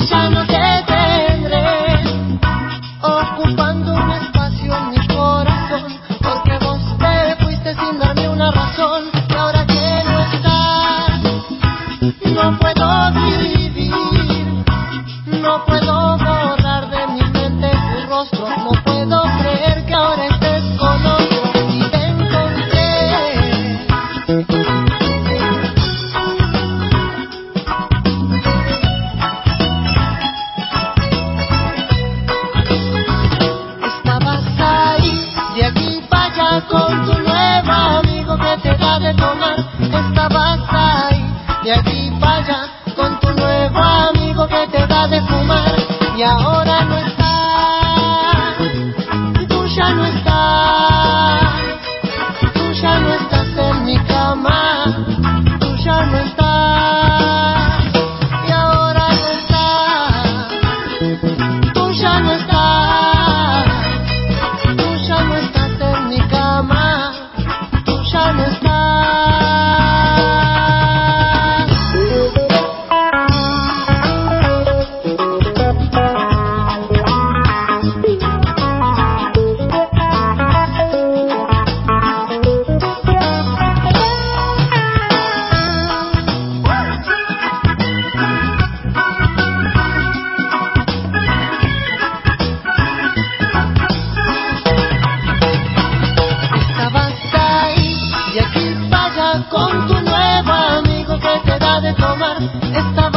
ya no te tendré ocupando un espacio en mi corazón, porque vos te fuiste sin darme una razón. Y ahora que no estás, no puedo vivir, no puedo borrar de mi mente tu rostro, no puedo creer que ahora estés con otro y te encontré. Estabas ahí, de aquí para allá, con tu nuevo amigo que te da de tomar. Estabas ahí, de aquí para allá, con tu nuevo amigo que te da de fumar. Y ahora no estás, tú ya no estás, tú ya no estás en mi cama, tú ya no estás. Y ahora no estás, tú ya no estás, tú ya no estás en mi cama, tú ya no estás. Estabas ahí, de aquí para allá, con tu nuevo amigo que te da de tomar.